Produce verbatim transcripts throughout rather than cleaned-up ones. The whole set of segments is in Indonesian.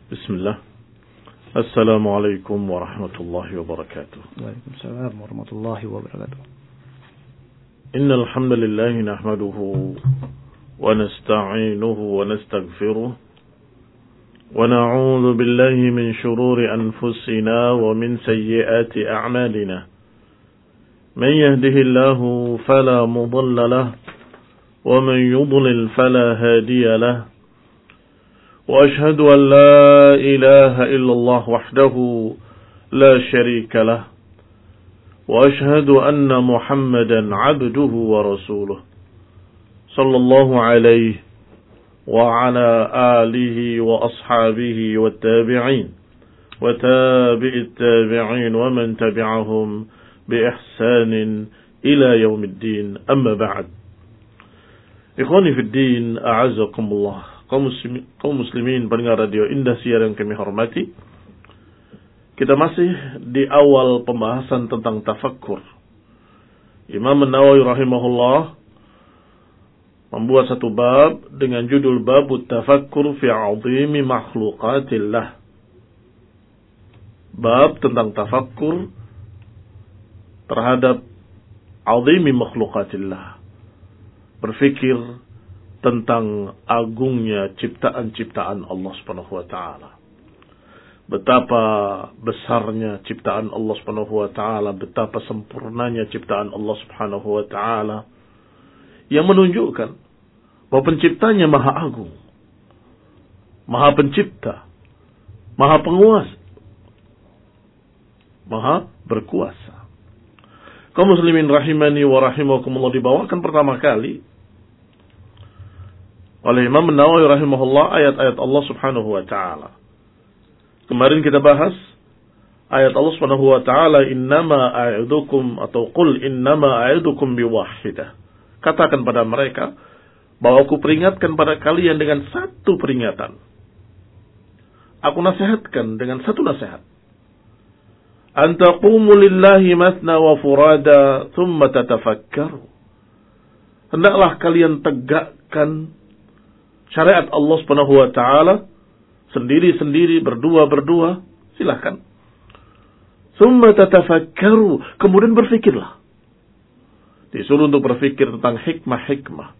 Bismillah. Assalamualaikum warahmatullahi wabarakatuh. Waalaikumsalam warahmatullahi wabarakatuh. Innal hamdalillah nahmaduhu wa nasta'inuhu wa nastaghfiruh wa na'udzu billahi min shururi anfusina wa min sayyiati a'malina. Man yahdihillahu fala mudilla lahu wa man yudlil fala hadiya lahu. وأشهد أن لا إله إلا الله وحده لا شريك له وأشهد أن محمدا عبده ورسوله صلى الله عليه وعلى آله وأصحابه والتابعين وتابع التابعين ومن تبعهم بإحسان إلى يوم الدين أما بعد إخواني في الدين أعزكم الله. Kaum muslimin, kaum muslimin pendengar radio Indah Siar yang kami hormati, kita masih di awal pembahasan tentang tafakkur. Imam An-Nawawi rahimahullah membuat satu bab dengan judul Babut Tafakkur fi 'azimi makhluqatillah. Bab tentang tafakkur terhadap 'azimi makhluqatillah. Berfikir tentang agungnya ciptaan-ciptaan Allah Subhanahu wa taala. Betapa besarnya ciptaan Allah Subhanahu wa taala, betapa sempurnanya ciptaan Allah Subhanahu wa taala yang menunjukkan bahwa penciptanya Maha Agung, Maha Pencipta, Maha Penguasa, Maha Berkuasa. Kaum muslimin rahimani wa rahimakumullah, dibawakan pertama kali oleh Imam An-Nawawi rahimahullah ayat-ayat Allah Subhanahu wa taala. Kemarin kita bahas ayat Allah Subhanahu wa taala, innama a'idzukum atau qul innama a'idzukum biwahidah. Katakan pada mereka bahwa aku peringatkan pada kalian dengan satu peringatan. Aku nasihatkan dengan satu nasihat. An taqumu lillahi mathna wa furada thumma tatafakkaru. Hendaklah kalian tegakkan syariat Allah Subhanahu wa taala sendiri-sendiri, berdua-berdua, silahkan. Tsumma tatafakkaru, kemudian berfikirlah. Disuruh untuk berfikir tentang hikmah-hikmah.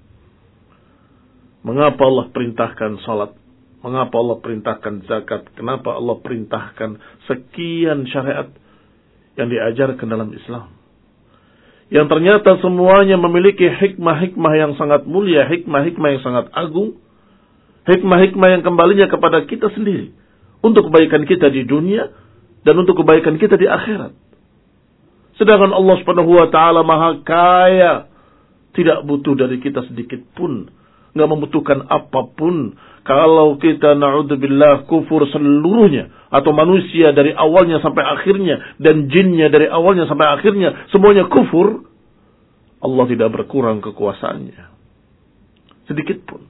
Mengapa Allah perintahkan salat? Mengapa Allah perintahkan zakat? Kenapa Allah perintahkan sekian syariat yang diajarkan dalam Islam? Yang ternyata semuanya memiliki hikmah-hikmah yang sangat mulia, hikmah-hikmah yang sangat agung. Hikmah-hikmah yang kembalinya kepada kita sendiri. Untuk kebaikan kita di dunia dan untuk kebaikan kita di akhirat. Sedangkan Allah Subhanahu wa taala Maha Kaya, tidak butuh dari kita sedikit pun, enggak membutuhkan apapun. Kalau kita na'udzubillah kufur seluruhnya, atau manusia dari awalnya sampai akhirnya dan jinnya dari awalnya sampai akhirnya semuanya kufur, Allah tidak berkurang kekuasaannya sedikit pun.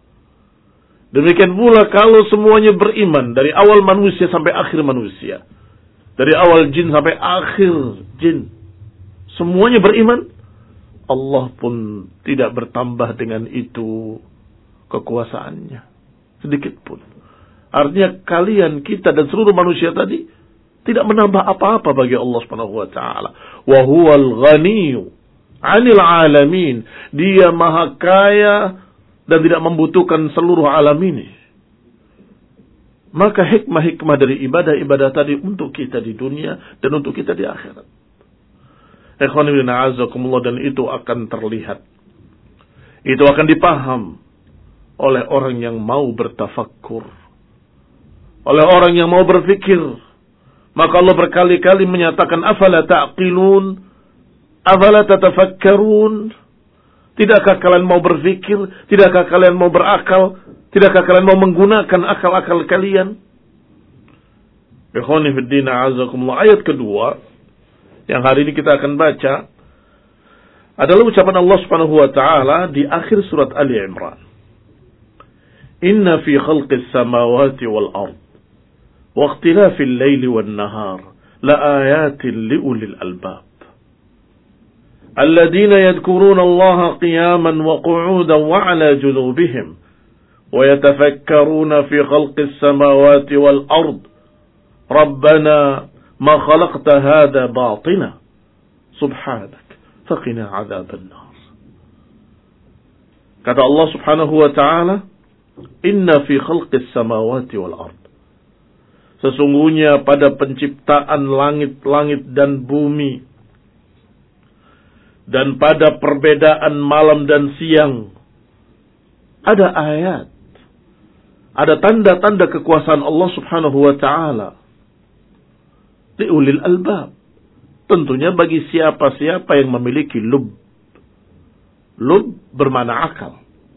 Demikian pula kalau semuanya beriman dari awal manusia sampai akhir manusia, dari awal jin sampai akhir jin, semuanya beriman, Allah pun tidak bertambah dengan itu kekuasaannya sedikit pun. Artinya kalian, kita dan seluruh manusia tadi tidak menambah apa-apa bagi Allah Subhanahu wa taala. Wa huwal ghaniyyu 'anil 'alamin. Dia Maha Kaya dan tidak membutuhkan seluruh alam ini. Maka hikmah-hikmah dari ibadah-ibadah tadi untuk kita di dunia dan untuk kita di akhirat. Ikhwani fillah a'azzakumullah, dan itu akan terlihat. Itu akan dipaham oleh orang yang mau bertafakkur. Oleh orang yang mau berfikir. Maka Allah berkali-kali menyatakan, afala ta'qilun, afala tatafakkarun. Tidakkah kalian mau berfikir? Tidakkah kalian mau berakal? Tidakkah kalian mau menggunakan akal-akal kalian? Ikhwani fiddin a'azakumullah. Ayat kedua yang hari ini kita akan baca adalah ucapan Allah Subhanahu wa taala di akhir surat Ali Imran. Inna fi khalqis samawati wal ard wa ikhtilafil laili wan nahar la ayatin li ulil albab. الذين يذكرون الله قياما وقعودا وعلى جنوبهم wa yatafakkaruna fi khalqis samawati wal ard. Rabbana ma khalaqta hadha batina. Subhanak, faqina adzaban nar. Kata Allah Subhanahu wa ta'ala, inna fi khalqis samawati wal ard. Sesungguhnya pada penciptaan langit-langit dan bumi, dan pada perbedaan malam dan siang, ada ayat, ada tanda-tanda kekuasaan Allah Subhanahu wa ta'ala. Liulil albab. Tentunya bagi siapa-siapa yang memiliki lub. Lub bermakna akal.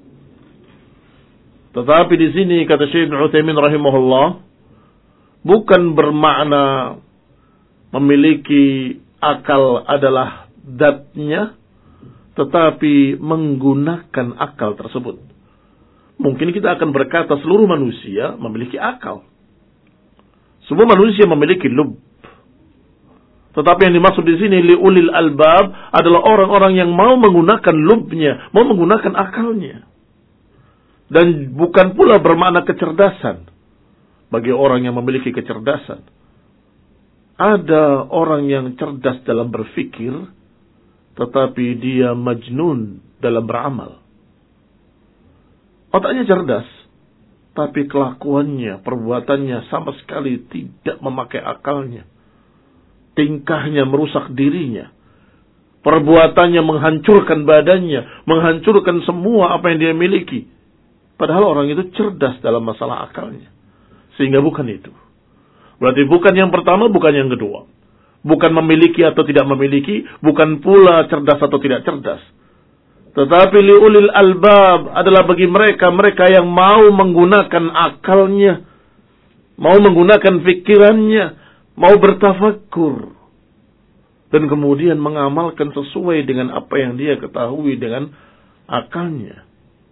Tetapi di sini kata Syekh Ibnu Utsaimin rahimahullah, bukan bermakna memiliki akal adalah zatnya, tetapi menggunakan akal tersebut. Mungkin kita akan berkata seluruh manusia memiliki akal. Semua manusia memiliki lub. Tetapi yang dimaksud di sini liulil albab adalah orang-orang yang mau menggunakan lubnya, mau menggunakan akalnya. Dan bukan pula bermakna kecerdasan. Bagi orang yang memiliki kecerdasan, ada orang yang cerdas dalam berfikir, tetapi dia majnun dalam beramal. Otaknya cerdas, tapi kelakuannya, perbuatannya sama sekali tidak memakai akalnya. Tingkahnya merusak dirinya. Perbuatannya menghancurkan badannya, menghancurkan semua apa yang dia miliki. Padahal orang itu cerdas dalam masalah akalnya. Sehingga bukan itu. Berarti bukan yang pertama, bukan yang kedua. Bukan memiliki atau tidak memiliki, bukan pula cerdas atau tidak cerdas. Tetapi liulil albab adalah bagi mereka, mereka yang mau menggunakan akalnya, mau menggunakan fikirannya, mau bertafakkur, dan kemudian mengamalkan sesuai dengan apa yang dia ketahui dengan akalnya.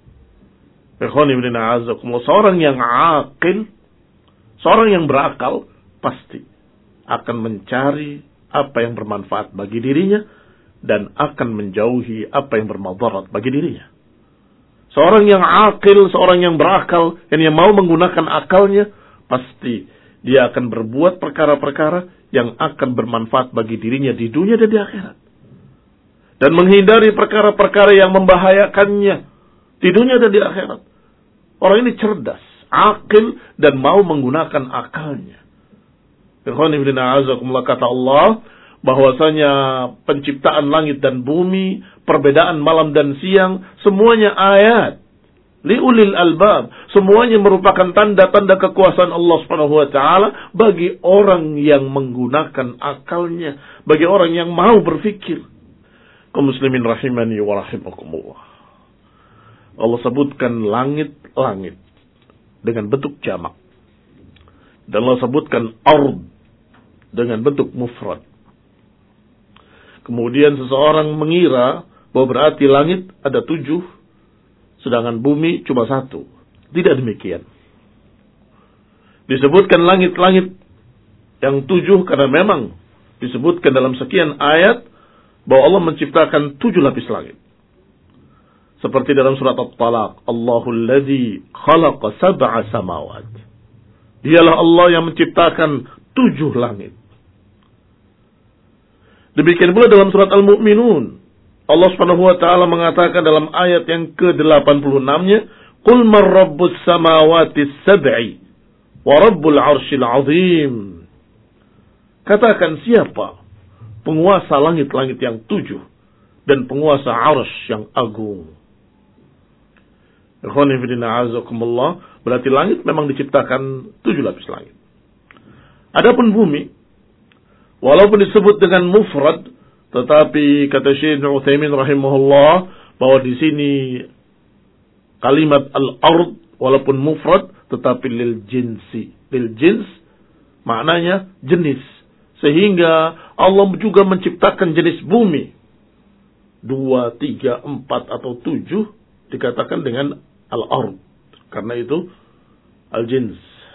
Seorang yang akil, seorang yang berakal, pasti akan mencari apa yang bermanfaat bagi dirinya dan akan menjauhi apa yang bermadarat bagi dirinya. Seorang yang akil, seorang yang berakal, yang mau menggunakan akalnya, pasti dia akan berbuat perkara-perkara yang akan bermanfaat bagi dirinya di dunia dan di akhirat. Dan menghindari perkara-perkara yang membahayakannya di dunia dan di akhirat. Orang ini cerdas, akil, dan mau menggunakan akalnya. Kata Allah, bahwasanya penciptaan langit dan bumi, perbedaan malam dan siang, semuanya ayat. Liulil albab, semuanya merupakan tanda-tanda kekuasaan Allah Subhanahu wa taala bagi orang yang menggunakan akalnya, bagi orang yang mau berfikir. Kaum muslimin rahimani wa rahimakumullah. Allah sebutkan langit-langit dengan bentuk jamak. Dan Allah sebutkan ard dengan bentuk mufrad. Kemudian seseorang mengira bahwa berarti langit ada tujuh, sedangkan bumi cuma satu. Tidak demikian. Disebutkan langit-langit yang tujuh karena memang disebutkan dalam sekian ayat bahwa Allah menciptakan tujuh lapis langit. Seperti dalam surat At-Talaq, Allahul ladzi khalaqa sab'a samawat. Dialah Allah yang menciptakan tujuh langit. Demikian pula dalam surat Al-Mu'minun, Allah Subhanahu wa taala mengatakan dalam ayat yang ke delapan puluh enam-nya, "Qul man rabbus samawati sab'i wa rabbul 'arsyil 'azim." Katakan siapa penguasa langit-langit yang tujuh dan penguasa 'arsy yang agung. Berarti langit memang diciptakan tujuh lapis langit. Adapun bumi, walaupun disebut dengan mufrad, tetapi kata Syekh Ibnu Utsaimin rahimahullah bahwa di sini kalimat al-ard walaupun mufrad tetapi lil jinsi, lil jins maknanya jenis, sehingga Allah juga menciptakan jenis bumi dua, tiga, empat atau tujuh dikatakan dengan al-ard, karena itu al-jins.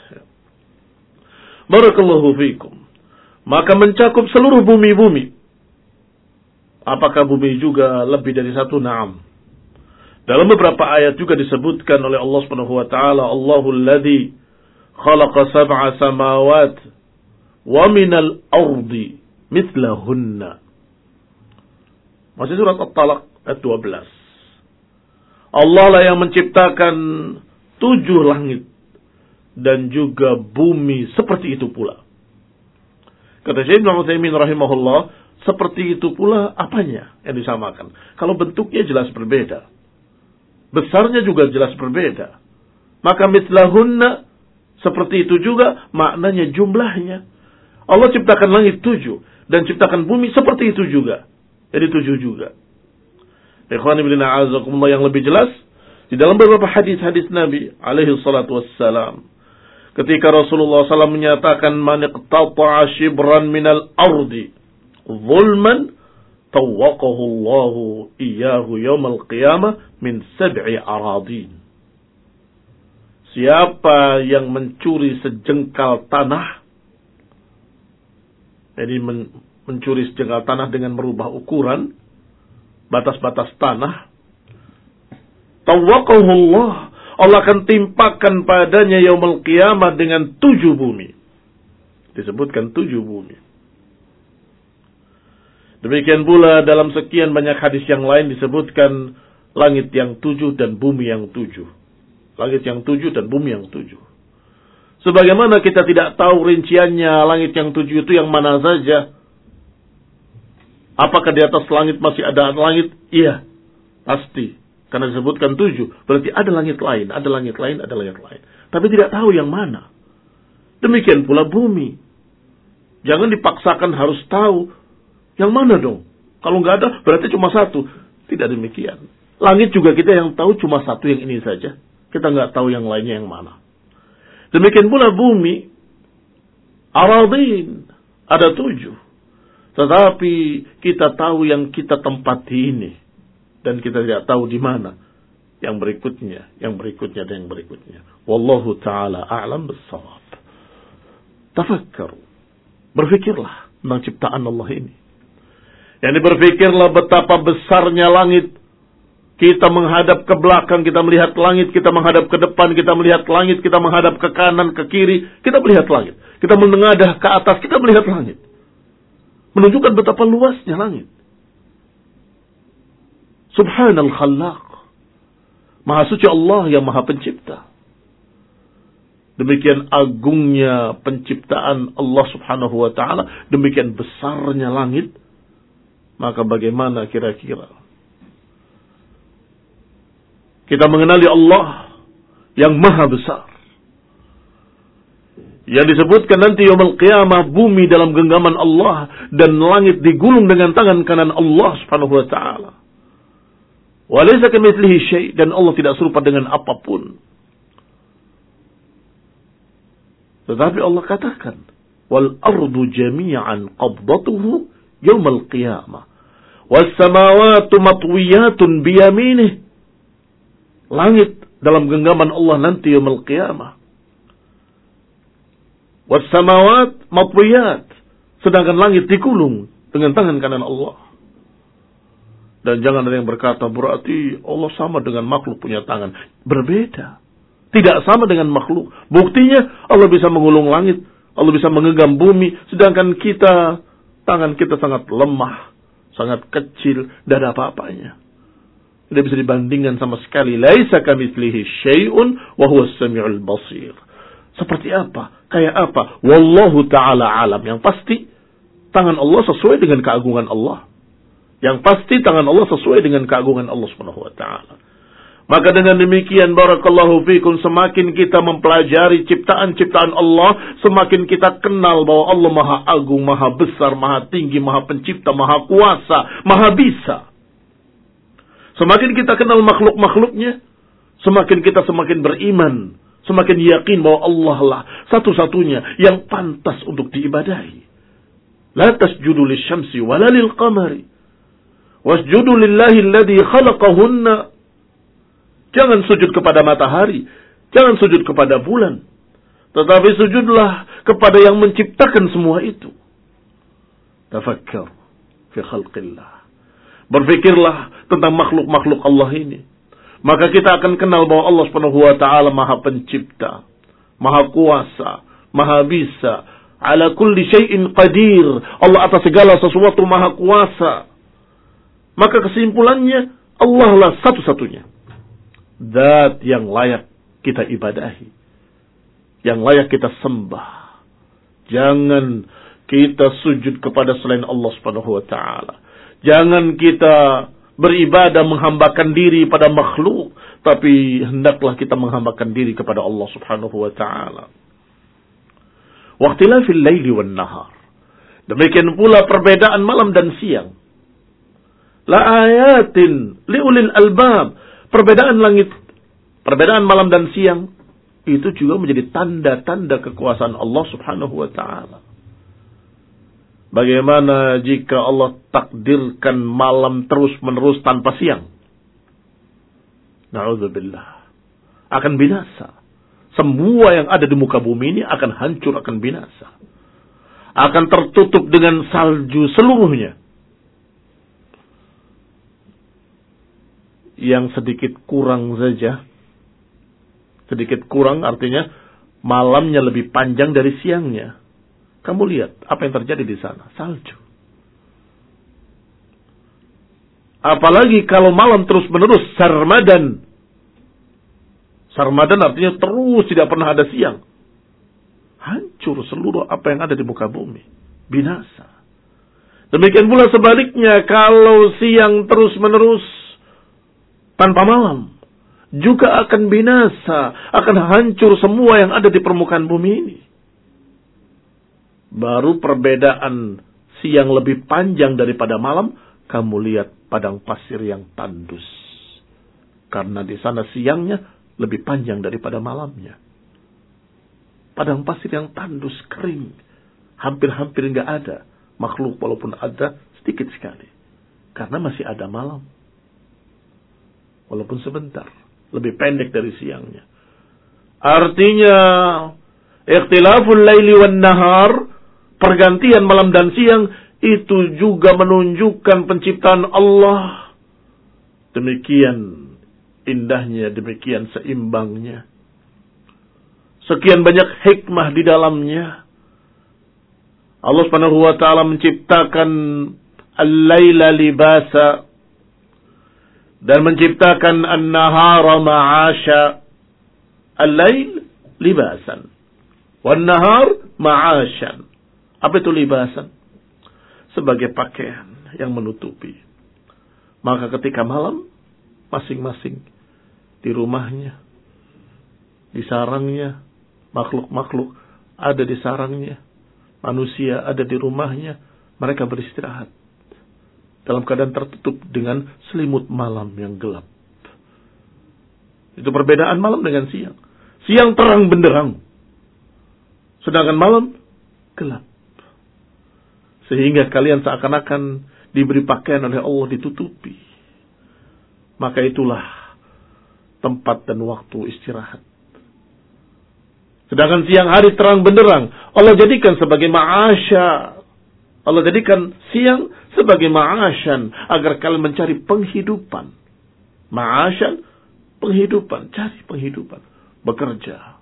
Barakallahu fiikum. Maka mencakup seluruh bumi-bumi. Apakah bumi juga lebih dari satu? Naam. Dalam beberapa ayat juga disebutkan oleh Allah Subhanahu wa taala, Allahul ladzi khalaqa sab'a samawat wa minal ardi mithlahunna. Masih surat At-Talaq ayat dua belas. Allah lah yang menciptakan tujuh langit dan juga bumi seperti itu pula. Kata Syekh Ibnu Utsaimin rahimahullah, seperti itu pula apanya yang disamakan? Kalau bentuknya jelas berbeda, besarnya juga jelas berbeda, maka mithlahunna seperti itu juga maknanya jumlahnya. Allah ciptakan langit tujuh dan ciptakan bumi seperti itu juga, jadi tujuh juga. Ikhwan ibn a'azakumullah, yang lebih jelas di dalam beberapa hadis-hadis Nabi alaihi salatu wassalam, ketika Rasulullah sallallahu alaihi wasallam menyatakan, man iqtata'a shibran minal ardi zulman tawaqahu Allahu iyyahu yaumal qiyamah min sab'i aradin. Siapa yang mencuri sejengkal tanah, jadi men- mencuri sejengkal tanah dengan merubah ukuran batas-batas tanah, tawaqahu Allah, Allah akan timpakan padanya yaumul qiyamah dengan tujuh bumi. Disebutkan tujuh bumi. Demikian pula dalam sekian banyak hadis yang lain disebutkan langit yang tujuh dan bumi yang tujuh. Langit yang tujuh dan bumi yang tujuh. Sebagaimana kita tidak tahu rinciannya langit yang tujuh itu yang mana saja. Apakah di atas langit masih ada langit? Iya, pasti. Karena disebutkan tujuh, berarti ada langit lain, ada langit lain, ada langit lain. Tapi tidak tahu yang mana. Demikian pula bumi. Jangan dipaksakan harus tahu yang mana dong. Kalau nggak ada, berarti cuma satu. Tidak demikian. Langit juga kita yang tahu cuma satu, yang ini saja. Kita nggak tahu yang lainnya yang mana. Demikian pula bumi, aradin, ada tujuh. Tetapi kita tahu yang kita tempati ini. Dan kita tidak tahu di mana. Yang berikutnya, yang berikutnya, dan yang berikutnya. Wallahu ta'ala a'lam bis-shawab. Tafakkaru. Berfikirlah tentang ciptaan Allah ini. Yani berfikirlah betapa besarnya langit. Kita menghadap ke belakang, kita melihat langit. Kita menghadap ke depan, kita melihat langit. Kita menghadap ke kanan, ke kiri, kita melihat langit. Kita menengadah ke atas, kita melihat langit. Menunjukkan betapa luasnya langit. Subhanal khallaq. Maha suci Allah yang maha pencipta. Demikian agungnya penciptaan Allah subhanahu wa ta'ala. Demikian besarnya langit. Maka bagaimana kira-kira kita mengenali Allah yang maha besar. Yang disebutkan nanti yaumul qiyamah, bumi dalam genggaman Allah dan langit digulung dengan tangan kanan Allah subhanahu wa ta'ala. Wa laysa kamitslihi syai', dan Allah tidak serupa dengan apapun. Tetapi Allah katakan, wal ardu jami'an qabdatuhu yaumul qiyamah was samawati matwiyatun biyaminih. Langit dalam genggaman Allah nanti yaumul qiyamah. Wassamawat matwiyat, sedangkan langit digulung dengan tangan kanan Allah. Dan jangan ada yang berkata berarti Allah sama dengan makhluk punya tangan. Berbeda. Tidak sama dengan makhluk. Buktinya Allah bisa mengulung langit, Allah bisa menggenggam bumi, sedangkan kita, tangan kita sangat lemah, sangat kecil, tidak ada apa-apanya. Tidak bisa dibandingkan sama sekali. Laisa kamitslihi syai'un wa huwas samiul basir. Seperti apa? Kayak apa? Wallahu ta'ala alam. Yang pasti, tangan Allah sesuai dengan keagungan Allah. Yang pasti, tangan Allah sesuai dengan keagungan Allah subhanahu wa ta'ala. Maka dengan demikian, barakallahu fikum, semakin kita mempelajari ciptaan-ciptaan Allah, semakin kita kenal bahwa Allah maha agung, maha besar, maha tinggi, maha pencipta, maha kuasa, maha bisa. Semakin kita kenal makhluk-makhluknya, semakin kita semakin beriman, semakin yakin bahwa Allah lah satu-satunya yang pantas untuk diibadahi. La tasjudu lisyamsi wala lilqamari. Wasjudu lillahi alladhi khalaqahunna. Jangan sujud kepada matahari. Jangan sujud kepada bulan. Tetapi sujudlah kepada yang menciptakan semua itu. Tafakkar fi khalqillah. Berfikirlah tentang makhluk-makhluk Allah ini. maka kita akan kenal bahwa Allah Subhanahu wa taala Maha Pencipta, Maha Kuasa, Maha Bisa, ala kulli syai'in qadir. Allah atas segala sesuatu Maha Kuasa. Maka kesimpulannya, Allah lah satu-satunya zat yang layak kita ibadahi, yang layak kita sembah. Jangan kita sujud kepada selain Allah Subhanahu wa taala. Jangan kita beribadah menghambakan diri pada makhluk, tapi hendaklah kita menghambakan diri kepada Allah Subhanahu wa taala. Waqtilafil laili wan nahar. Demikian pula perbedaan malam dan siang. La ayatin liulil albab. Perbedaan langit, perbedaan malam dan siang itu juga menjadi tanda-tanda kekuasaan Allah Subhanahu wa taala. Bagaimana jika Allah takdirkan malam terus-menerus tanpa siang? Na'udzubillah. Akan binasa. Semua yang ada di muka bumi ini akan hancur, akan binasa. Akan tertutup dengan salju seluruhnya. Yang sedikit kurang saja. Sedikit kurang artinya malamnya lebih panjang dari siangnya. Kamu lihat apa yang terjadi di sana. Salju. Apalagi kalau malam terus menerus sarmadan. Sarmadan artinya terus tidak pernah ada siang. Hancur seluruh apa yang ada di muka bumi. Binasa. Demikian pula sebaliknya kalau siang terus menerus tanpa malam, juga akan binasa, akan hancur semua yang ada di permukaan bumi ini. Baru perbedaan siang lebih panjang daripada malam, kamu lihat padang pasir yang tandus. Karena di sana siangnya lebih panjang daripada malamnya. Padang pasir yang tandus, kering. Hampir-hampir nggak ada. Makhluk walaupun ada, sedikit sekali. Karena masih ada malam. Walaupun sebentar. Lebih pendek dari siangnya. Artinya, ikhtilaful laili wan nahar, pergantian malam dan siang, itu juga menunjukkan penciptaan Allah. Demikian indahnya, demikian seimbangnya. Sekian banyak hikmah di dalamnya. Allah Subhanahu wa taala menciptakan al-laila libasa dan menciptakan an-nahara ma'asha. Al-lail libasan wan-nahar ma'ashan. Apa itu libasan? Sebagai pakaian yang menutupi. Maka ketika malam, masing-masing di rumahnya, di sarangnya, makhluk-makhluk ada di sarangnya, manusia ada di rumahnya, mereka beristirahat dalam keadaan tertutup dengan selimut malam yang gelap. Itu perbedaan malam dengan siang. Siang terang benderang, sedangkan malam gelap. Sehingga kalian seakan-akan diberi pakaian oleh Allah, ditutupi. Maka itulah tempat dan waktu istirahat. Sedangkan siang hari terang benderang, Allah jadikan sebagai ma'asya. Allah jadikan siang sebagai ma'asyan, agar kalian mencari penghidupan. Ma'asyan, penghidupan, cari penghidupan, bekerja.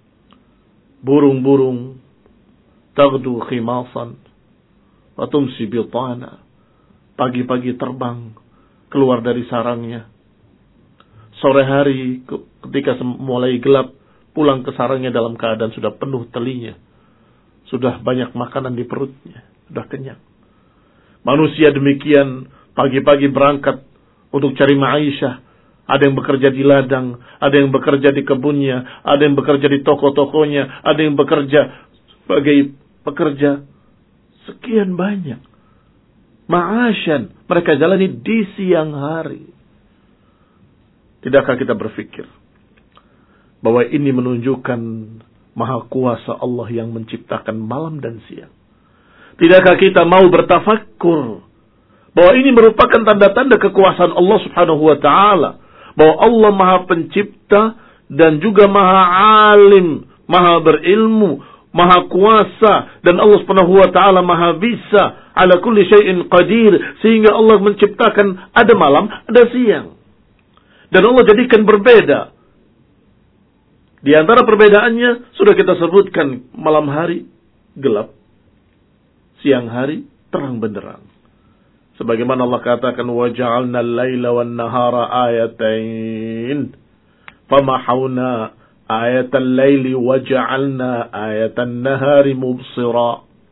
Burung-burung taghdu khimasan wa tumsi bitana. Pagi-pagi terbang keluar dari sarangnya. Sore hari ketika mulai gelap, pulang ke sarangnya dalam keadaan sudah penuh telinya. Sudah banyak makanan di perutnya. Sudah kenyang. Manusia demikian, pagi-pagi berangkat untuk cari ma'isyah. Ada yang bekerja di ladang, ada yang bekerja di kebunnya, ada yang bekerja di toko-tokonya, ada yang bekerja sebagai pekerja. Sekian banyak. Ma'asyan, mereka jalani di siang hari. Tidakkah kita berpikir bahwa ini menunjukkan maha kuasa Allah yang menciptakan malam dan siang? Tidakkah kita mau bertafakkur bahwa ini merupakan tanda-tanda kekuasaan Allah Subhanahu wa taala, bahwa Allah Maha Pencipta dan juga Maha Alim, Maha berilmu, Maha kuasa, dan Allah Subhanahu wa taala Maha bisa, ala kulli syai'in qadir, sehingga Allah menciptakan ada malam, ada siang. Dan Allah jadikan berbeda. Di antara perbedaannya sudah kita sebutkan, malam hari gelap, siang hari terang benderang. Sebagaimana Allah katakan, وَجَعَلْنَا اللَّيْلَ وَالنَّهَارَ آيَتَيْنِ فَمَحَوْنَا آيَةَ اللَّيْلِ وَجَعَلْنَا آيَةَ النَّهَارِ مُبْصِرًا.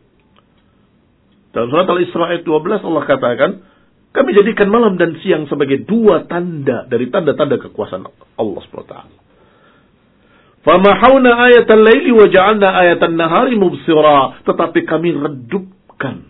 Dalam surat Al-Isra ayat dua belas Allah katakan, kami jadikan malam dan siang sebagai dua tanda dari tanda-tanda kekuasaan Allah subhanahu wa taala. فَمَحَوْنَا آيَةَ اللَّيْلِ وَجَعَلْنَا آيَةَ النَّهَارِ مُبْصِرًا. Tetapi kami redupkan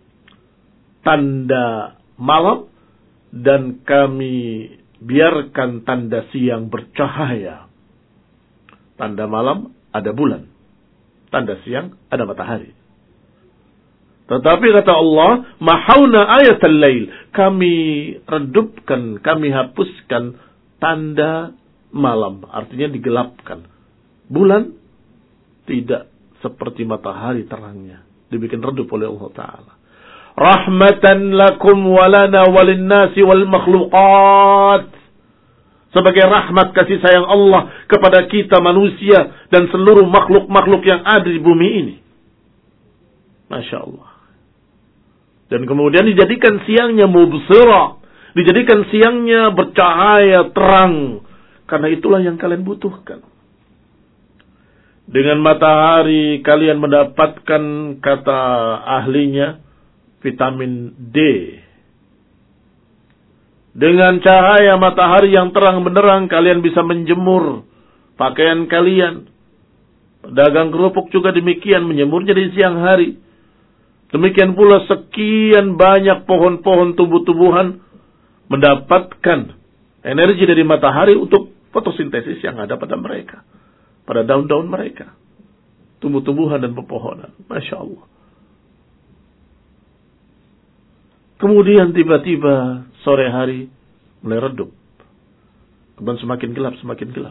tanda malam dan kami biarkan tanda siang bercahaya. Tanda malam ada bulan, tanda siang ada matahari. Tetapi kata Allah, mahauna ayatal lail, kami redupkan, kami hapuskan tanda malam, artinya digelapkan. Bulan tidak seperti matahari terangnya, dibikin redup oleh Allah Ta'ala. Rahmatan lakum walana walinnasi wal makhluqat. Sebagai rahmat kasih sayang Allah kepada kita manusia dan seluruh makhluk-makhluk yang ada di bumi ini. Masya Allah. Dan kemudian dijadikan siangnya mubsira, dijadikan siangnya bercahaya terang, karena itulah yang kalian butuhkan. Dengan matahari kalian mendapatkan, kata ahlinya, vitamin D. Dengan cahaya matahari yang terang benderang kalian bisa menjemur pakaian kalian. Pedagang kerupuk juga demikian, menjemurnya di siang hari. Demikian pula sekian banyak pohon-pohon tumbuh-tumbuhan mendapatkan energi dari matahari untuk fotosintesis yang ada pada mereka, pada daun-daun mereka, tumbuh-tumbuhan dan pepohonan. Masya Allah. Kemudian tiba-tiba sore hari mulai redup, kemudian semakin gelap, semakin gelap.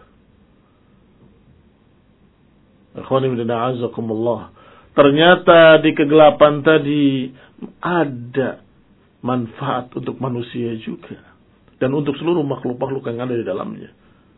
Akhwani wa a'azzakumullah. Ternyata di kegelapan tadi ada manfaat untuk manusia juga. Dan untuk seluruh makhluk-makhluk yang ada di dalamnya.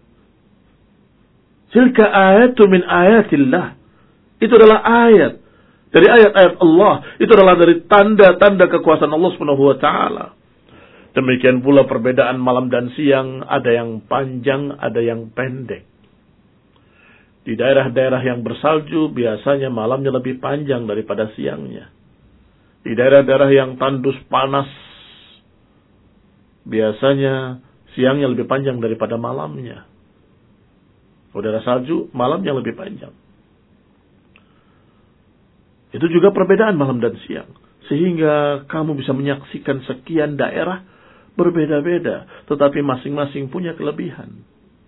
Tilka ayatu min ayatillah. Itu adalah ayat. Dari ayat-ayat Allah. Itu adalah dari tanda-tanda kekuasaan Allah subhanahu wa ta'ala. Demikian pula perbedaan malam dan siang. Ada yang panjang, ada yang pendek. Di daerah-daerah yang bersalju, biasanya malamnya lebih panjang daripada siangnya. Di daerah-daerah yang tandus panas, biasanya siangnya lebih panjang daripada malamnya. Daerah salju, malamnya lebih panjang. Itu juga perbedaan malam dan siang. Sehingga kamu bisa menyaksikan sekian daerah berbeda-beda, tetapi masing-masing punya kelebihan.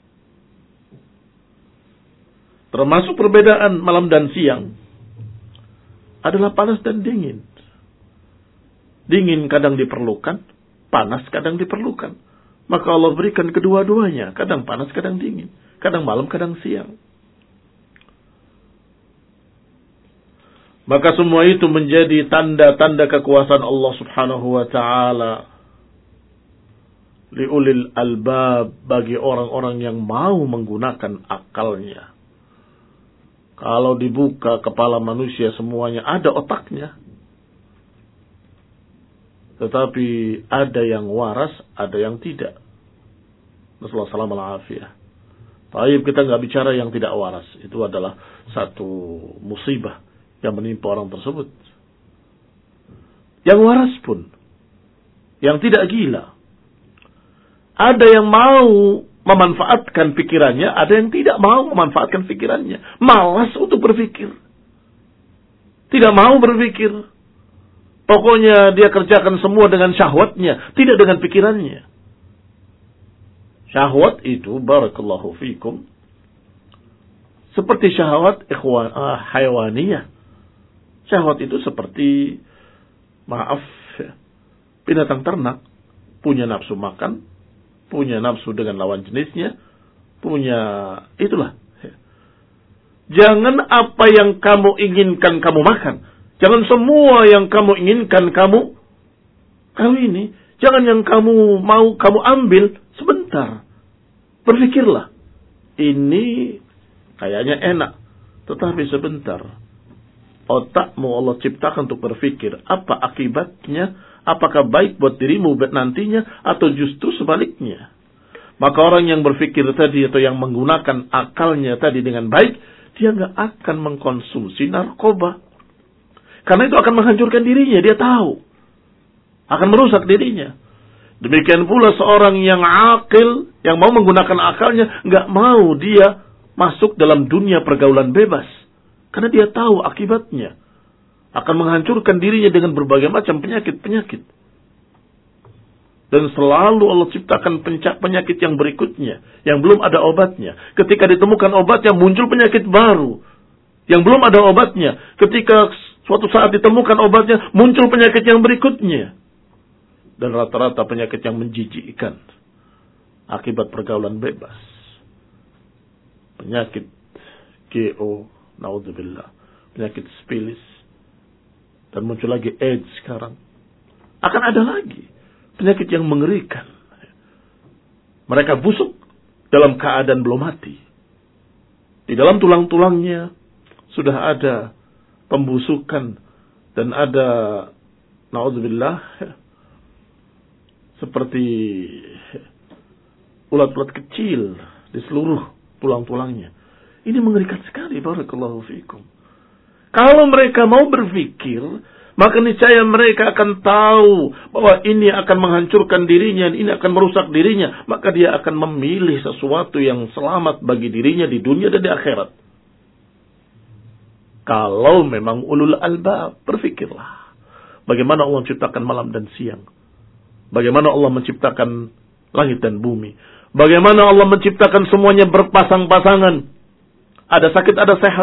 Termasuk perbedaan malam dan siang adalah panas dan dingin. Dingin kadang diperlukan, panas kadang diperlukan. Maka Allah berikan kedua-duanya, kadang panas, kadang dingin, kadang malam, kadang siang. Maka semua itu menjadi tanda-tanda kekuasaan Allah subhanahu wa ta'ala. Liulil albab, bagi orang-orang yang mau menggunakan akalnya. Kalau dibuka kepala manusia semuanya ada otaknya. Tetapi ada yang waras, ada yang tidak. Nasallahu salam al-afiyah. Baik, kita nggak bicara yang tidak waras. Itu adalah satu musibah yang menimpa orang tersebut. Yang waras pun, yang tidak gila. Ada yang mau memanfaatkan pikirannya, ada yang tidak mau memanfaatkan pikirannya. Malas untuk berpikir. Tidak mau berpikir. Pokoknya dia kerjakan semua dengan syahwatnya, tidak dengan pikirannya. Syahwat itu, barakallahu fikum, seperti syahwat ikhwan, ah, hayawaniyah. Syahwat itu seperti, maaf, binatang ternak, punya nafsu makan, punya nafsu dengan lawan jenisnya, punya, itulah. Jangan apa yang kamu inginkan kamu makan. Jangan semua yang kamu inginkan kamu kawini. Jangan yang kamu mau kamu ambil. Sebentar. Berpikirlah. Ini kayaknya enak. Tetapi sebentar. Otakmu Allah ciptakan untuk berpikir. Apa akibatnya? Apakah baik buat dirimu nantinya? Atau justru sebaliknya? Maka orang yang berpikir tadi atau yang menggunakan akalnya tadi dengan baik, dia nggak akan mengkonsumsi narkoba. Karena itu akan menghancurkan dirinya. Dia tahu. Akan merusak dirinya. Demikian pula seorang yang akil, yang mau menggunakan akalnya, nggak mau dia masuk dalam dunia pergaulan bebas. Karena dia tahu akibatnya. Akan menghancurkan dirinya dengan berbagai macam penyakit-penyakit. Dan selalu Allah ciptakan penyakit yang berikutnya. Yang belum ada obatnya. Ketika ditemukan obatnya, muncul penyakit baru. Yang belum ada obatnya. Ketika suatu saat ditemukan obatnya, muncul penyakit yang berikutnya. Dan rata-rata penyakit yang menjijikkan. Akibat pergaulan bebas. Penyakit G O, naudzubillah. Penyakit sifilis. Dan muncul lagi AIDS sekarang. Akan ada lagi. Penyakit yang mengerikan. Mereka busuk dalam keadaan belum mati. Di dalam tulang-tulangnya sudah ada pembusukan. Dan ada, naudzubillah, seperti ulat-ulat kecil di seluruh tulang-tulangnya. Ini mengerikan sekali. Barakallahu fiikum. Kalau mereka mau berpikir, maka niscaya mereka akan tahu bahwa ini akan menghancurkan dirinya, ini akan merusak dirinya. Maka dia akan memilih sesuatu yang selamat bagi dirinya di dunia dan di akhirat. Kalau memang ulul albab, berpikirlah. Bagaimana Allah menciptakan malam dan siang. Bagaimana Allah menciptakan langit dan bumi. Bagaimana Allah menciptakan semuanya berpasang-pasangan. Ada sakit, ada sehat.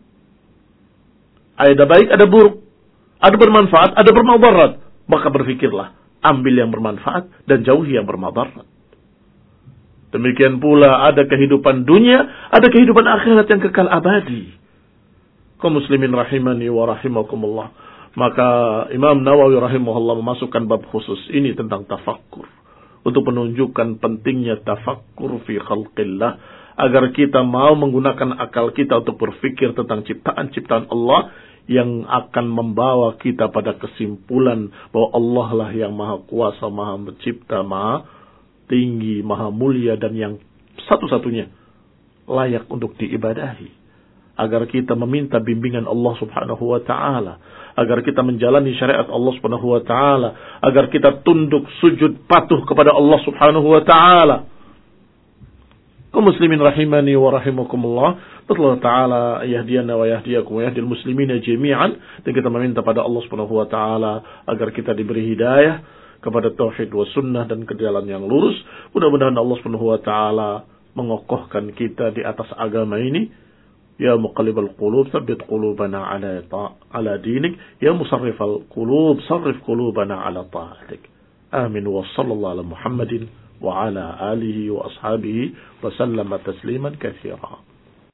Ada baik, ada buruk. Ada bermanfaat, ada bermadarat. Maka berfikirlah. Ambil yang bermanfaat dan jauhi yang bermadarat. Demikian pula ada kehidupan dunia, ada kehidupan akhirat yang kekal abadi. Kaum muslimin rahimani wa rahimakumullah. Maka Imam Nawawi rahimahullah memasukkan bab khusus ini tentang tafakkur. Untuk menunjukkan pentingnya tafakkur fi khalqillah. Agar kita mau menggunakan akal kita untuk berfikir tentang ciptaan-ciptaan Allah. Yang akan membawa kita pada kesimpulan bahwa Allah lah yang maha kuasa, maha mencipta, maha tinggi, maha mulia. Dan yang satu-satunya layak untuk diibadahi. Agar kita meminta bimbingan Allah subhanahu wa ta'ala. Agar kita menjalani syariat Allah subhanahu wa ta'ala. Agar kita tunduk, sujud, patuh kepada Allah subhanahu wa ta'ala. Kaum muslimin rahimani wa rahimakumullah. Allah ta'ala yahdiyana wa yahdiyakum wa yahdil muslimina jami'an. Dan kita meminta pada Allah subhanahu wa ta'ala agar kita diberi hidayah kepada tauhid wa sunnah dan ke jalan yang lurus. Mudah-mudahan Allah subhanahu wa ta'ala mengokohkan kita di atas agama ini. Ya muqallibal qulub, tsabbit qulubana ala ta' ala dinik. Ya musarrifal qulub, sarrif qulubana ala ta'atik. Amin wa sallallahu ala Muhammadin wa ala alihi wa ashabihi wa sallama tasliman katsira.